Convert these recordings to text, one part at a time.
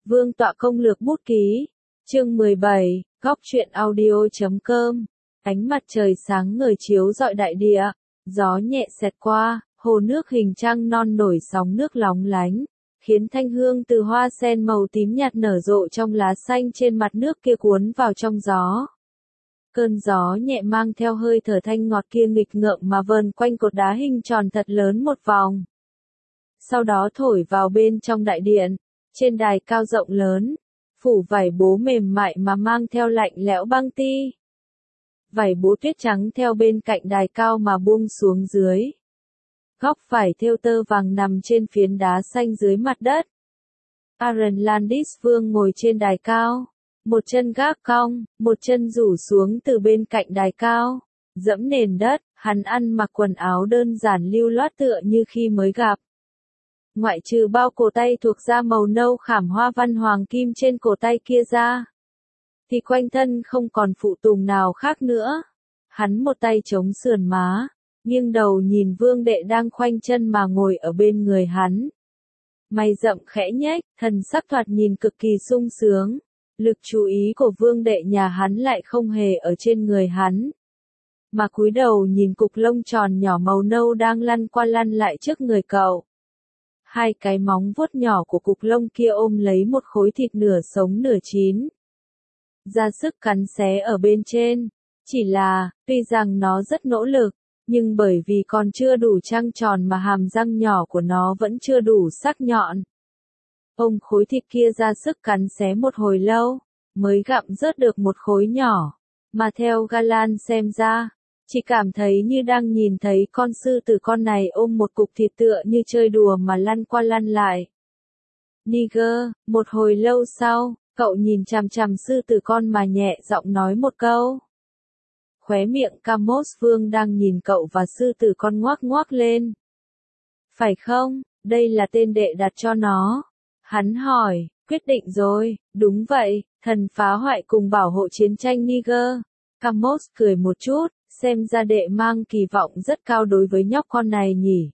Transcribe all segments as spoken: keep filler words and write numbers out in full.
Vương tọa công lược bút ký. Chương mười bảy, góc truyện audio chấm com. Ánh mặt trời sáng ngời chiếu rọi đại địa, gió nhẹ xẹt qua, hồ nước hình trăng non nổi sóng nước lóng lánh, khiến thanh hương từ hoa sen màu tím nhạt nở rộ trong lá xanh trên mặt nước kia cuốn vào trong gió. Cơn gió nhẹ mang theo hơi thở thanh ngọt kia nghịch ngợm mà vờn quanh cột đá hình tròn thật lớn một vòng. Sau đó thổi vào bên trong đại điện, trên đài cao rộng lớn, phủ vải bố mềm mại mà mang theo lạnh lẽo băng ti. Vải bố tuyết trắng theo bên cạnh đài cao mà buông xuống dưới. Góc vải thêu tơ vàng nằm trên phiến đá xanh dưới mặt đất. Aaron Landis Vương ngồi trên đài cao, một chân gác cong, một chân rủ xuống từ bên cạnh đài cao, dẫm nền đất, hắn ăn mặc quần áo đơn giản lưu loát tựa như khi mới gặp. Ngoại trừ bao cổ tay thuộc da màu nâu khảm hoa văn hoàng kim trên cổ tay kia ra, thì quanh thân không còn phụ tùng nào khác nữa. Hắn một tay chống sườn má, nghiêng đầu nhìn Vương đệ đang khoanh chân mà ngồi ở bên người hắn. Mày rậm khẽ nhếch, thần sắc thoạt nhìn cực kỳ sung sướng. Lực chú ý của Vương đệ nhà hắn lại không hề ở trên người hắn, mà cúi đầu nhìn cục lông tròn nhỏ màu nâu đang lăn qua lăn lại trước người cậu. Hai cái móng vuốt nhỏ của cục lông kia ôm lấy một khối thịt nửa sống nửa chín, ra sức cắn xé ở bên trên. Chỉ là, tuy rằng nó rất nỗ lực, nhưng bởi vì còn chưa đủ trăng tròn mà hàm răng nhỏ của nó vẫn chưa đủ sắc nhọn. Ông khối thịt kia ra sức cắn xé một hồi lâu, mới gặm rớt được một khối nhỏ, mà theo Galan xem ra, chỉ cảm thấy như đang nhìn thấy con sư tử con này ôm một cục thịt tựa như chơi đùa mà lăn qua lăn lại. Niger, một hồi lâu sau, cậu nhìn chằm chằm sư tử con mà nhẹ giọng nói một câu. Khóe miệng Camus Vương đang nhìn cậu và sư tử con ngoác ngoác lên. Phải không, đây là tên đệ đặt cho nó. Hắn hỏi, quyết định rồi, đúng vậy, thần phá hoại cùng bảo hộ chiến tranh Niger. Camus cười một chút, xem ra đệ mang kỳ vọng rất cao đối với nhóc con này nhỉ.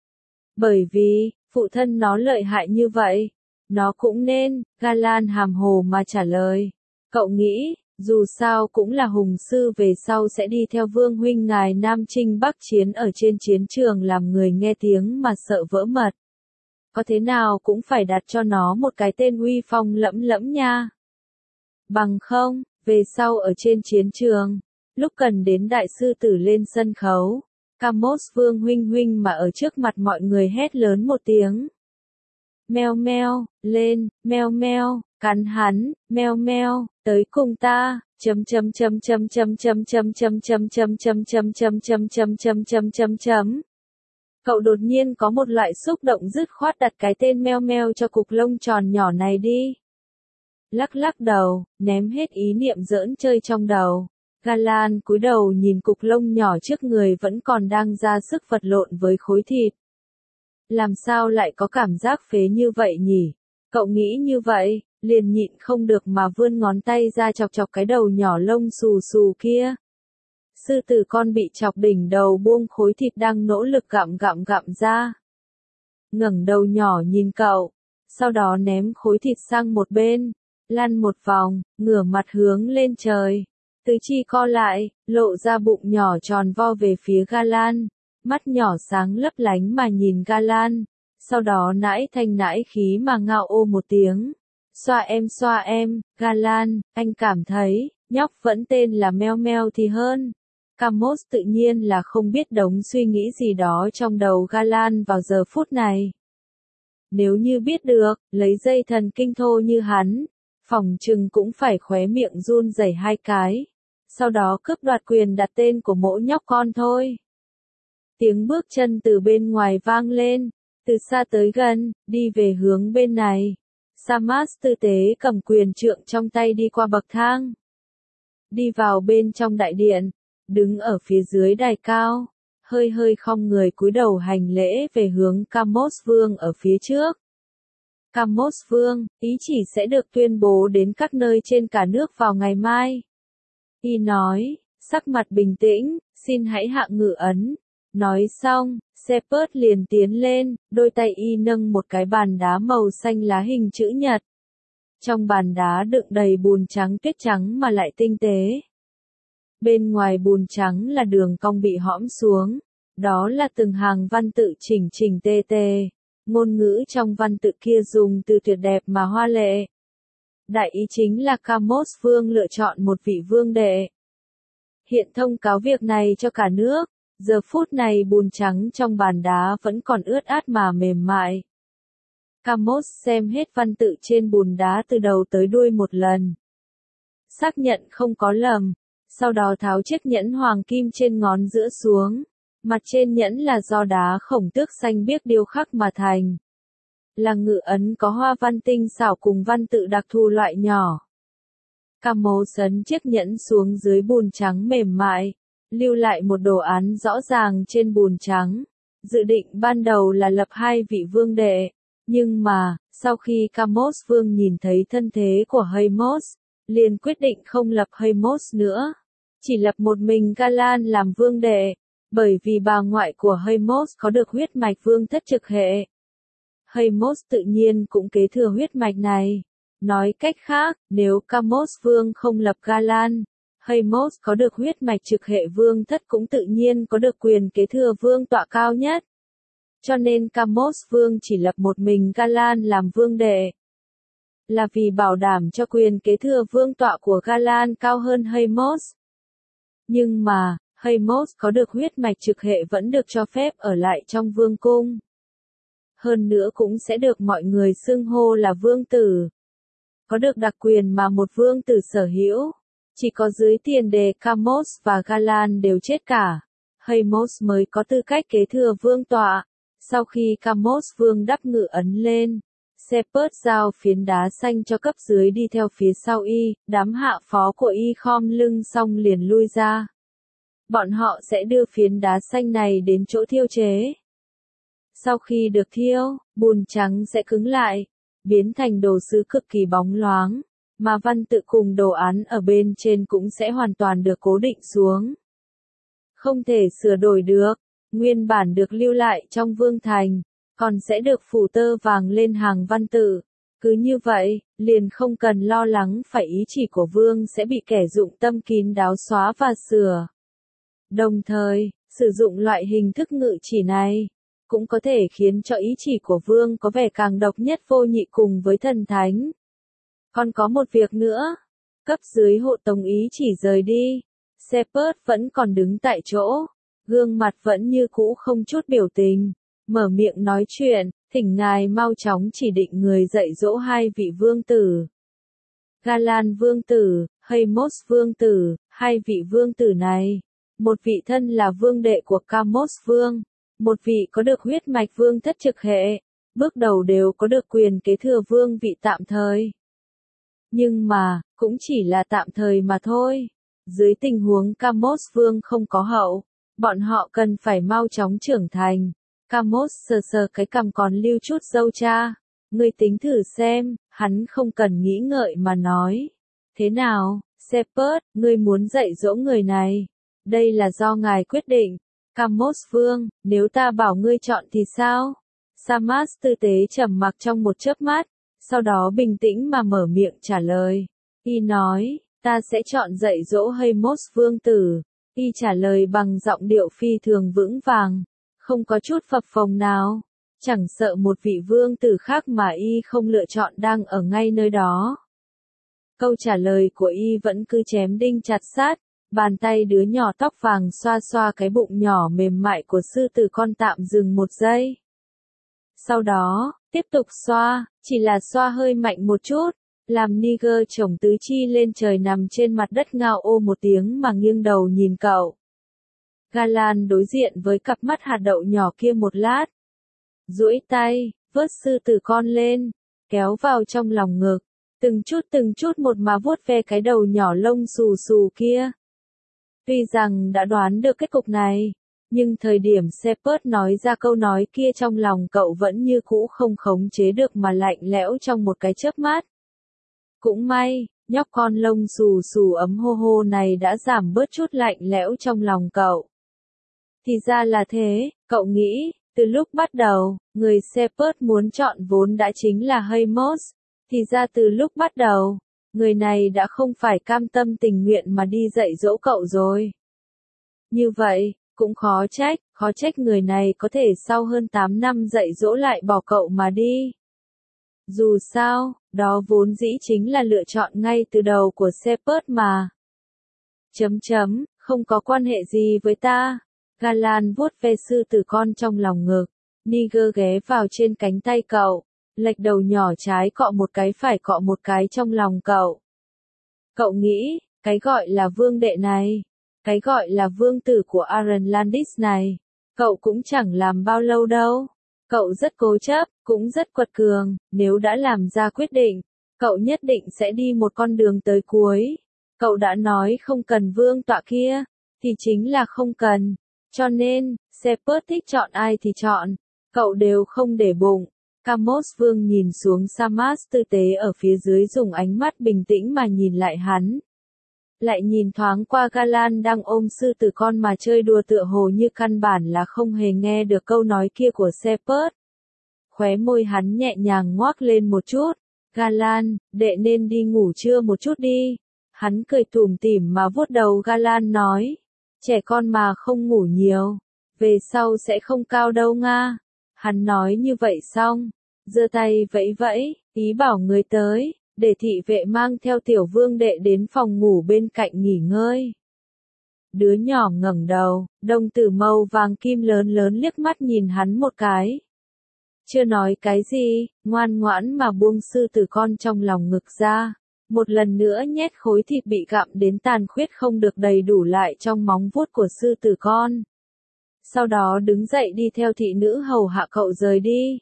Bởi vì, phụ thân nó lợi hại như vậy, nó cũng nên, Galan hàm hồ mà trả lời. Cậu nghĩ, dù sao cũng là hùng sư về sau sẽ đi theo vương huynh ngài Nam Chinh Bắc chiến ở trên chiến trường làm người nghe tiếng mà sợ vỡ mật. Có thế nào cũng phải đặt cho nó một cái tên uy phong lẫm lẫm nha. Bằng không, về sau ở trên chiến trường, lúc cần đến đại sư tử lên sân khấu, Camus Vương huynh huynh mà ở trước mặt mọi người hét lớn một tiếng. Meo meo, lên, meo meo, cắn hắn, meo meo, tới cùng ta, chấm chấm chấm chấm chấm chấm chấm chấm chấm chấm chấm chấm chấm chấm chấm chấm chấm chấm chấm. Cậu đột nhiên có một loại xúc động dứt khoát đặt cái tên meo meo cho cục lông tròn nhỏ này đi. Lắc lắc đầu, ném hết ý niệm giỡn chơi trong đầu. Galan cúi đầu nhìn cục lông nhỏ trước người vẫn còn đang ra sức vật lộn với khối thịt. Làm sao lại có cảm giác phế như vậy nhỉ? Cậu nghĩ như vậy, liền nhịn không được mà vươn ngón tay ra chọc chọc cái đầu nhỏ lông xù xù kia. Sư tử con bị chọc đỉnh đầu buông khối thịt đang nỗ lực gặm gặm gặm ra. Ngẩng đầu nhỏ nhìn cậu, sau đó ném khối thịt sang một bên, lăn một vòng, ngửa mặt hướng lên trời. Tứ chi co lại, lộ ra bụng nhỏ tròn vo về phía Galan, mắt nhỏ sáng lấp lánh mà nhìn Galan, sau đó nãi thanh nãi khí mà ngao ô một tiếng. Xoa em xoa em, Galan, anh cảm thấy, nhóc vẫn tên là Meo Meo thì hơn. Camus tự nhiên là không biết đống suy nghĩ gì đó trong đầu Galan vào giờ phút này. Nếu như biết được, lấy dây thần kinh thô như hắn, phỏng chừng cũng phải khóe miệng run rẩy hai cái. Sau đó cướp đoạt quyền đặt tên của mỗi nhóc con thôi. Tiếng bước chân từ bên ngoài vang lên, từ xa tới gần, đi về hướng bên này. Samas tư tế cầm quyền trượng trong tay đi qua bậc thang. Đi vào bên trong đại điện, đứng ở phía dưới đài cao, hơi hơi khom người cúi đầu hành lễ về hướng Camus Vương ở phía trước. Camus Vương, ý chỉ sẽ được tuyên bố đến các nơi trên cả nước vào ngày mai. Y nói, sắc mặt bình tĩnh, xin hãy hạ ngự ấn. Nói xong, Shepard liền tiến lên, đôi tay y nâng một cái bàn đá màu xanh lá hình chữ nhật. Trong bàn đá đựng đầy bùn trắng tuyết trắng mà lại tinh tế. Bên ngoài bùn trắng là đường cong bị hõm xuống. Đó là từng hàng văn tự chỉnh chỉnh tề tề. Ngôn ngữ trong văn tự kia dùng từ tuyệt đẹp mà hoa lệ. Đại ý chính là Kamos Vương lựa chọn một vị vương đệ. Hiện thông cáo việc này cho cả nước. Giờ phút này bùn trắng trong bàn đá vẫn còn ướt át mà mềm mại. Kamos xem hết văn tự trên bùn đá từ đầu tới đuôi một lần. Xác nhận không có lầm. Sau đó tháo chiếc nhẫn hoàng kim trên ngón giữa xuống. Mặt trên nhẫn là do đá khổng tước xanh biếc điêu khắc mà thành. Là ngự ấn có hoa văn tinh xảo cùng văn tự đặc thù loại nhỏ. Kamos ấn chiếc nhẫn xuống dưới bùn trắng mềm mại, lưu lại một đồ án rõ ràng trên bùn trắng. Dự định ban đầu là lập hai vị vương đệ, nhưng mà, sau khi Kamos Vương nhìn thấy thân thế của Deimos, liền quyết định không lập Deimos nữa, chỉ lập một mình Galan làm vương đệ, bởi vì bà ngoại của Deimos có được huyết mạch vương thất trực hệ. Deimos tự nhiên cũng kế thừa huyết mạch này. Nói cách khác, nếu Kamos Vương không lập Galan, Deimos có được huyết mạch trực hệ vương thất cũng tự nhiên có được quyền kế thừa vương tọa cao nhất. Cho nên Kamos Vương chỉ lập một mình Galan làm vương đệ. Là vì bảo đảm cho quyền kế thừa vương tọa của Galan cao hơn Deimos. Nhưng mà, Deimos có được huyết mạch trực hệ vẫn được cho phép ở lại trong vương cung. Hơn nữa cũng sẽ được mọi người xưng hô là vương tử. Có được đặc quyền mà một vương tử sở hữu. Chỉ có dưới tiền đề Kamos và Galan đều chết cả, Deimos mới có tư cách kế thừa vương tọa. Sau khi Kamos Vương đắp ngự ấn lên, Shepard giao phiến đá xanh cho cấp dưới đi theo phía sau y, đám hạ phó của y khom lưng xong liền lui ra. Bọn họ sẽ đưa phiến đá xanh này đến chỗ thiêu chế. Sau khi được thiêu, bùn trắng sẽ cứng lại, biến thành đồ sứ cực kỳ bóng loáng, mà văn tự cùng đồ án ở bên trên cũng sẽ hoàn toàn được cố định xuống. Không thể sửa đổi được, nguyên bản được lưu lại trong vương thành, còn sẽ được phủ tơ vàng lên hàng văn tự. Cứ như vậy, liền không cần lo lắng phải ý chỉ của vương sẽ bị kẻ dụng tâm kín đáo xóa và sửa. Đồng thời, sử dụng loại hình thức ngự chỉ này, cũng có thể khiến cho ý chỉ của vương có vẻ càng độc nhất vô nhị cùng với thần thánh. Còn có một việc nữa, cấp dưới hộ tống ý chỉ rời đi, Shepard vẫn còn đứng tại chỗ, gương mặt vẫn như cũ không chút biểu tình, mở miệng nói chuyện, thỉnh ngài mau chóng chỉ định người dạy dỗ hai vị vương tử. Galan vương tử, Deimos vương tử, hai vị vương tử này, một vị thân là vương đệ của Kamos Vương, một vị có được huyết mạch vương thất trực hệ, bước đầu đều có được quyền kế thừa vương vị tạm thời. Nhưng mà, cũng chỉ là tạm thời mà thôi. Dưới tình huống Kamos Vương không có hậu, bọn họ cần phải mau chóng trưởng thành. Kamos sờ sờ cái cằm còn lưu chút râu cha. Ngươi tính thử xem, hắn không cần nghĩ ngợi mà nói. Thế nào, Shepard, ngươi muốn dạy dỗ người này? Đây là do ngài quyết định. Kamos Vương, nếu ta bảo ngươi chọn thì sao? Samas tư tế trầm mặc trong một chớp mắt, sau đó bình tĩnh mà mở miệng trả lời. Y nói, ta sẽ chọn dạy dỗ Deimos vương tử. Y trả lời bằng giọng điệu phi thường vững vàng, không có chút phập phồng nào. Chẳng sợ một vị vương tử khác mà y không lựa chọn đang ở ngay nơi đó. Câu trả lời của y vẫn cứ chém đinh chặt sát, bàn tay đứa nhỏ tóc vàng xoa xoa cái bụng nhỏ mềm mại của sư tử con tạm dừng một giây. Sau đó, tiếp tục xoa, chỉ là xoa hơi mạnh một chút, làm Niger chồng tứ chi lên trời nằm trên mặt đất ngao ô một tiếng mà nghiêng đầu nhìn cậu. Galan đối diện với cặp mắt hạt đậu nhỏ kia một lát. Duỗi tay, vớt sư tử con lên, kéo vào trong lòng ngực, từng chút từng chút một mà vuốt ve cái đầu nhỏ lông xù xù kia. Tuy rằng đã đoán được kết cục này, nhưng thời điểm Shepard nói ra câu nói kia trong lòng cậu vẫn như cũ không khống chế được mà lạnh lẽo trong một cái chớp mắt. Cũng may, nhóc con lông xù xù ấm hô hô này đã giảm bớt chút lạnh lẽo trong lòng cậu. Thì ra là thế, cậu nghĩ, từ lúc bắt đầu, người Shepard muốn chọn vốn đã chính là Deimos, Thì ra từ lúc bắt đầu, người này đã không phải cam tâm tình nguyện mà đi dạy dỗ cậu rồi. Như vậy, cũng khó trách, khó trách người này có thể sau hơn tám năm dạy dỗ lại bỏ cậu mà đi. Dù sao, đó vốn dĩ chính là lựa chọn ngay từ đầu của Shepard mà. Chấm chấm, không có quan hệ gì với ta. Galan vuốt ve sư tử con trong lòng ngực. Niger ghé vào trên cánh tay cậu, lệch đầu nhỏ trái cọ một cái phải cọ một cái trong lòng cậu. Cậu nghĩ, cái gọi là vương đệ này, cái gọi là vương tử của Aaron Landis này, cậu cũng chẳng làm bao lâu đâu. Cậu rất cố chấp, cũng rất quật cường, nếu đã làm ra quyết định, cậu nhất định sẽ đi một con đường tới cuối. Cậu đã nói không cần vương tọa kia, thì chính là không cần. Cho nên, Shepard thích chọn ai thì chọn, cậu đều không để bụng. Camus vương nhìn xuống Samas tư tế ở phía dưới dùng ánh mắt bình tĩnh mà nhìn lại hắn. Lại nhìn thoáng qua Galan đang ôm sư tử con mà chơi đùa tựa hồ như căn bản là không hề nghe được câu nói kia của Shepard. Khóe môi hắn nhẹ nhàng ngoác lên một chút. Galan, đệ nên đi ngủ trưa một chút đi. Hắn cười tủm tỉm mà vuốt đầu Galan nói. Trẻ con mà không ngủ nhiều, về sau sẽ không cao đâu nga. Hắn nói như vậy xong, giơ tay vẫy vẫy, ý bảo người tới, để thị vệ mang theo tiểu vương đệ đến phòng ngủ bên cạnh nghỉ ngơi. Đứa nhỏ ngẩng đầu, đồng tử màu vàng kim lớn lớn liếc mắt nhìn hắn một cái. Chưa nói cái gì, ngoan ngoãn mà buông sư tử con trong lòng ngực ra. Một lần nữa nhét khối thịt bị gặm đến tàn khuyết không được đầy đủ lại trong móng vuốt của sư tử con. Sau đó đứng dậy đi theo thị nữ hầu hạ cậu rời đi.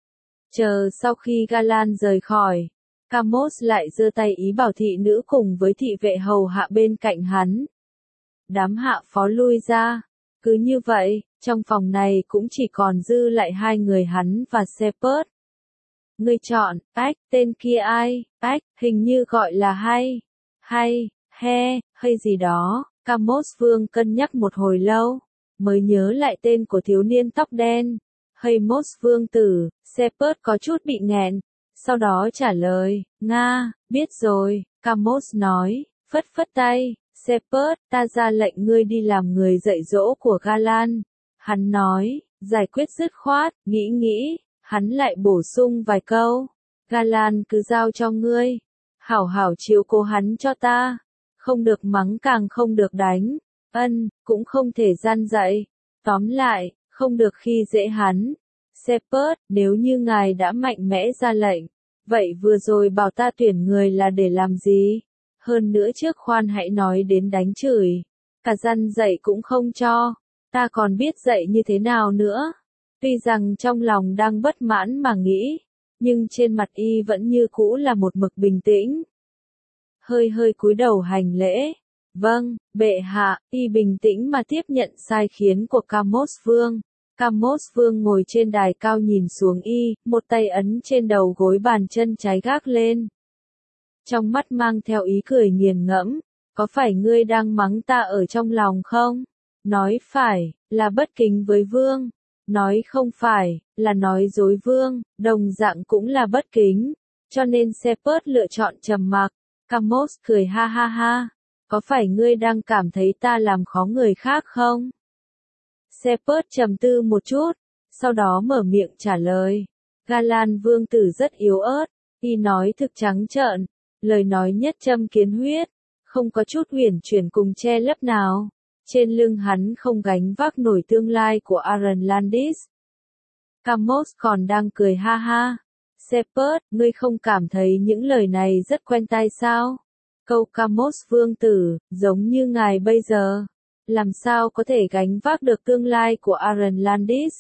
Chờ sau khi Galan rời khỏi, Camus lại giơ tay ý bảo thị nữ cùng với thị vệ hầu hạ bên cạnh hắn. Đám hạ phó lui ra. Cứ như vậy, trong phòng này cũng chỉ còn dư lại hai người hắn và Shepard. Ngươi chọn, ách, tên kia ai, ách, hình như gọi là hay, hay, he, hay gì đó. Camus vương cân nhắc một hồi lâu, mới nhớ lại tên của thiếu niên tóc đen. Hay Mos vương tử. Shepard có chút bị nghẹn, sau đó trả lời, Nga, biết rồi. Camus nói, phất phất tay. Shepard, ta ra lệnh ngươi đi làm người dạy dỗ của Galan. Hắn nói, giải quyết dứt khoát, nghĩ nghĩ, hắn lại bổ sung vài câu. Galan cứ giao cho ngươi, hảo hảo chiếu cố hắn cho ta, không được mắng càng không được đánh, ân, cũng không thể gian dạy. Tóm lại, không được khi dễ hắn. Shepard, nếu như ngài đã mạnh mẽ ra lệnh, vậy vừa rồi bảo ta tuyển người là để làm gì? Hơn nữa trước khoan hãy nói đến đánh chửi, cả răn dạy cũng không cho, ta còn biết dạy như thế nào nữa. Tuy rằng trong lòng đang bất mãn mà nghĩ, nhưng trên mặt y vẫn như cũ là một mực bình tĩnh. Hơi hơi cúi đầu hành lễ, vâng, bệ hạ, y bình tĩnh mà tiếp nhận sai khiến của Camus vương. Camus vương ngồi trên đài cao nhìn xuống y, một tay ấn trên đầu gối bàn chân trái gác lên. Trong mắt mang theo ý cười nghiền ngẫm, có phải ngươi đang mắng ta ở trong lòng không? Nói phải, là bất kính với vương. Nói không phải, là nói dối vương, đồng dạng cũng là bất kính. Cho nên Shepard lựa chọn trầm mặc. Camus cười ha ha ha. Có phải ngươi đang cảm thấy ta làm khó người khác không? Shepard trầm tư một chút, sau đó mở miệng trả lời. Galan vương tử rất yếu ớt, y nói thực trắng trợn, lời nói nhất châm kiến huyết, không có chút uyển chuyển cùng che lấp nào. Trên lưng hắn không gánh vác nổi tương lai của Aaron Landis. Camus còn đang cười ha ha. Shepard, ngươi không cảm thấy những lời này rất quen tai sao? Câu Camus vương tử, giống như ngài bây giờ, làm sao có thể gánh vác được tương lai của Aaron Landis?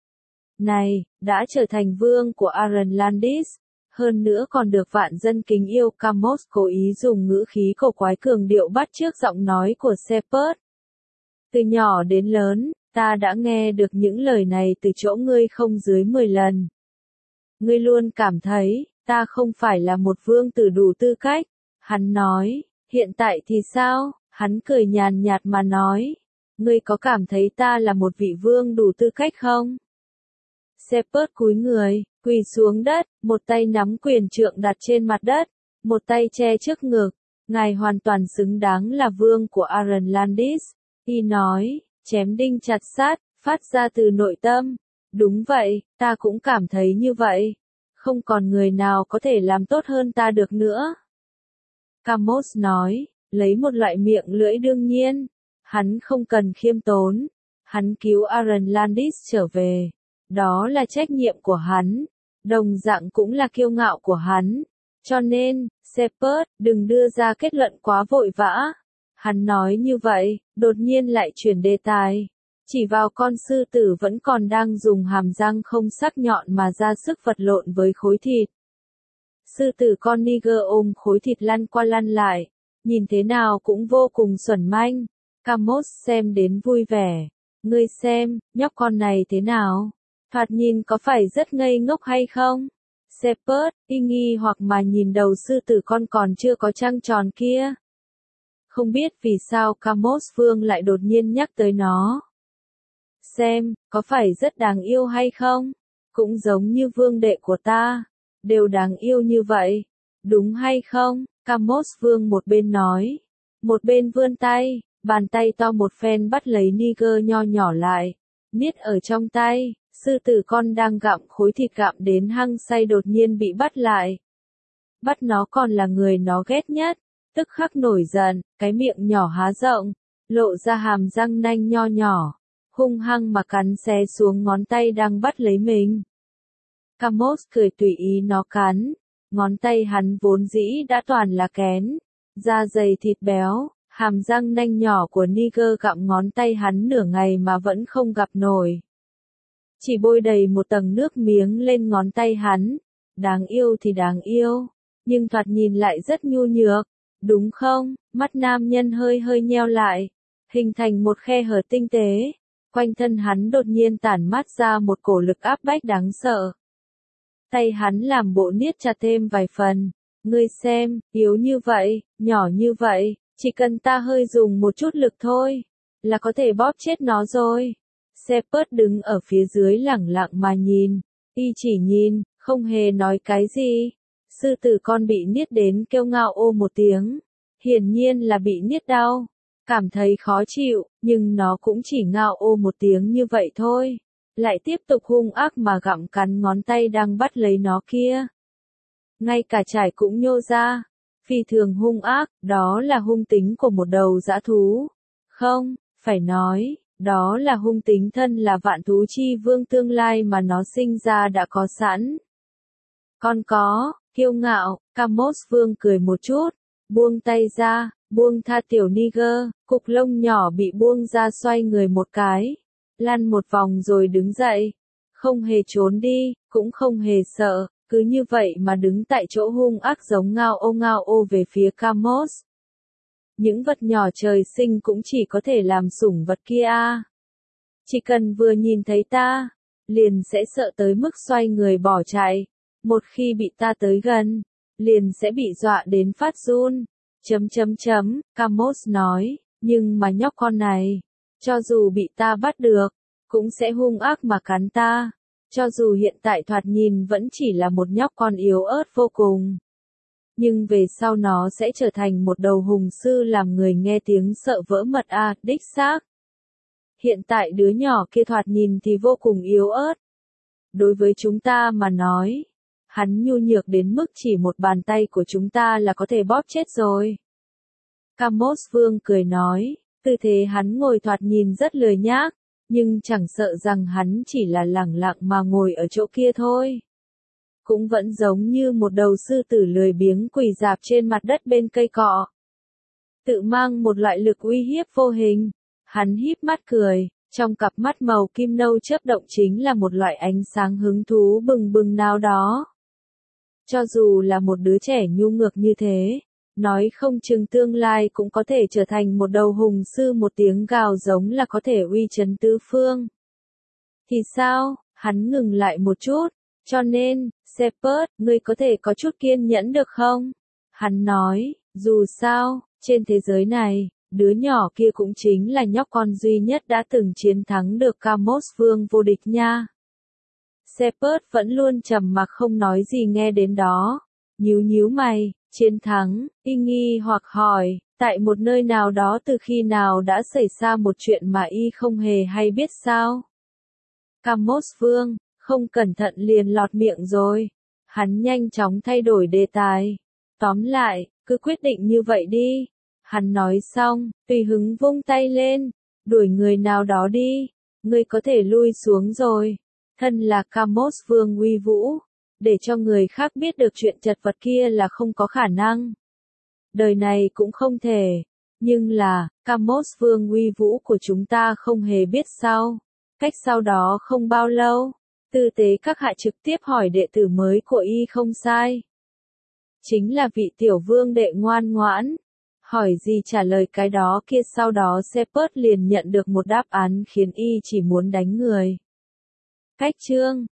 Này, đã trở thành vương của Aaron Landis, hơn nữa còn được vạn dân kính yêu. Camus cố ý dùng ngữ khí cổ quái cường điệu bắt chước giọng nói của Shepard. Từ nhỏ đến lớn, ta đã nghe được những lời này từ chỗ ngươi không dưới mười lần. Ngươi luôn cảm thấy, ta không phải là một vương tử đủ tư cách. Hắn nói, hiện tại thì sao? Hắn cười nhàn nhạt mà nói, ngươi có cảm thấy ta là một vị vương đủ tư cách không? Shepard cúi người, quỳ xuống đất, một tay nắm quyền trượng đặt trên mặt đất, một tay che trước ngực. Ngài hoàn toàn xứng đáng là vương của Arenlandis. Y nói, chém đinh chặt sắt, phát ra từ nội tâm. Đúng vậy, ta cũng cảm thấy như vậy. Không còn người nào có thể làm tốt hơn ta được nữa. Camus nói, lấy một loại miệng lưỡi đương nhiên. Hắn không cần khiêm tốn. Hắn cứu Arenlandis trở về. Đó là trách nhiệm của hắn. Đồng dạng cũng là kiêu ngạo của hắn. Cho nên, Shepard, đừng đưa ra kết luận quá vội vã. Hắn nói như vậy, đột nhiên lại chuyển đề tài. Chỉ vào con sư tử vẫn còn đang dùng hàm răng không sắc nhọn mà ra sức vật lộn với khối thịt. Sư tử con Niger ôm khối thịt lăn qua lăn lại. Nhìn thế nào cũng vô cùng xuẩn manh. Camus xem đến vui vẻ. Ngươi xem, nhóc con này thế nào? Thoạt nhìn có phải rất ngây ngốc hay không? Shepard, y nghi hoặc mà nhìn đầu sư tử con còn chưa có trăng tròn kia. Không biết vì sao Camus Vương lại đột nhiên nhắc tới nó. Xem, có phải rất đáng yêu hay không? Cũng giống như vương đệ của ta. Đều đáng yêu như vậy. Đúng hay không? Camus Vương một bên nói. Một bên vươn tay, bàn tay to một phen bắt lấy Niger nho nhỏ lại. Niết ở trong tay. Sư tử con đang gặm khối thịt gặm đến hăng say đột nhiên bị bắt lại. Bắt nó còn là người nó ghét nhất. Tức khắc nổi giận, cái miệng nhỏ há rộng, lộ ra hàm răng nanh nho nhỏ, hung hăng mà cắn xé xuống ngón tay đang bắt lấy mình. Camus cười tùy ý nó cắn, ngón tay hắn vốn dĩ đã toàn là kén, da dày thịt béo, hàm răng nanh nhỏ của Niger gặm ngón tay hắn nửa ngày mà vẫn không gặp nổi. Chỉ bôi đầy một tầng nước miếng lên ngón tay hắn, đáng yêu thì đáng yêu, nhưng thoạt nhìn lại rất nhu nhược. Đúng không? Mắt nam nhân hơi hơi nheo lại, hình thành một khe hở tinh tế. Quanh thân hắn đột nhiên tản mát ra một cổ lực áp bách đáng sợ. Tay hắn làm bộ niết chặt thêm vài phần. Ngươi xem, yếu như vậy, nhỏ như vậy, chỉ cần ta hơi dùng một chút lực thôi, là có thể bóp chết nó rồi. Shepard đứng ở phía dưới lẳng lặng mà nhìn. Y chỉ nhìn, không hề nói cái gì. Sư tử con bị niết đến kêu ngao ô một tiếng. Hiển nhiên là bị niết đau. Cảm thấy khó chịu, nhưng nó cũng chỉ ngao ô một tiếng như vậy thôi. Lại tiếp tục hung ác mà gặm cắn ngón tay đang bắt lấy nó kia. Ngay cả trải cũng nhô ra. Phi thường hung ác, đó là hung tính của một đầu dã thú. Không, phải nói, đó là hung tính thân là vạn thú chi vương tương lai mà nó sinh ra đã có sẵn. Con có, kiêu ngạo, Camus Vương cười một chút, buông tay ra, buông tha tiểu Niger, cục lông nhỏ bị buông ra xoay người một cái, lăn một vòng rồi đứng dậy, không hề trốn đi, cũng không hề sợ, cứ như vậy mà đứng tại chỗ hung ác giống ngao ô ngao ô về phía Camus. Những vật nhỏ trời sinh cũng chỉ có thể làm sủng vật kia a. Chỉ cần vừa nhìn thấy ta, liền sẽ sợ tới mức xoay người bỏ chạy. Một khi bị ta tới gần, liền sẽ bị dọa đến phát run. Chấm chấm chấm, Camus nói, nhưng mà nhóc con này, cho dù bị ta bắt được, cũng sẽ hung ác mà cắn ta. Cho dù hiện tại thoạt nhìn vẫn chỉ là một nhóc con yếu ớt vô cùng. Nhưng về sau nó sẽ trở thành một đầu hùng sư làm người nghe tiếng sợ vỡ mật a, à, đích xác. Hiện tại đứa nhỏ kia thoạt nhìn thì vô cùng yếu ớt. Đối với chúng ta mà nói, hắn nhu nhược đến mức chỉ một bàn tay của chúng ta là có thể bóp chết rồi. Camus Vương cười nói, tư thế hắn ngồi thoạt nhìn rất lười nhác, nhưng chẳng sợ rằng hắn chỉ là lẳng lặng mà ngồi ở chỗ kia thôi. Cũng vẫn giống như một đầu sư tử lười biếng quỳ rạp trên mặt đất bên cây cọ. Tự mang một loại lực uy hiếp vô hình, hắn híp mắt cười, trong cặp mắt màu kim nâu chớp động chính là một loại ánh sáng hứng thú bừng bừng nào đó. Cho dù là một đứa trẻ nhu ngược như thế, nói không chừng tương lai cũng có thể trở thành một đầu hùng sư một tiếng gào giống là có thể uy chấn tứ phương. Thì sao? Hắn ngừng lại một chút, cho nên, Shepard, ngươi có thể có chút kiên nhẫn được không? Hắn nói, dù sao, trên thế giới này, đứa nhỏ kia cũng chính là nhóc con duy nhất đã từng chiến thắng được Camus Vương vô địch nha. Shepard vẫn luôn trầm mặc không nói gì nghe đến đó. Nhíu nhíu mày, chiến thắng, y nghi hoặc hỏi, tại một nơi nào đó từ khi nào đã xảy ra một chuyện mà y không hề hay biết sao? Camus Vương, không cẩn thận liền lọt miệng rồi. Hắn nhanh chóng thay đổi đề tài. Tóm lại, cứ quyết định như vậy đi. Hắn nói xong, tùy hứng vung tay lên, đuổi người nào đó đi. Ngươi có thể lui xuống rồi. Thân là Camus Vương uy vũ, để cho người khác biết được chuyện chật vật kia là không có khả năng. Đời này cũng không thể. Nhưng là, Camus Vương uy vũ của chúng ta không hề biết sao. Cách sau đó không bao lâu, tư tế các hạ trực tiếp hỏi đệ tử mới của y không sai. Chính là vị tiểu vương đệ ngoan ngoãn. Hỏi gì trả lời cái đó kia, sau đó Shepard liền nhận được một đáp án khiến y chỉ muốn đánh người. Cách chương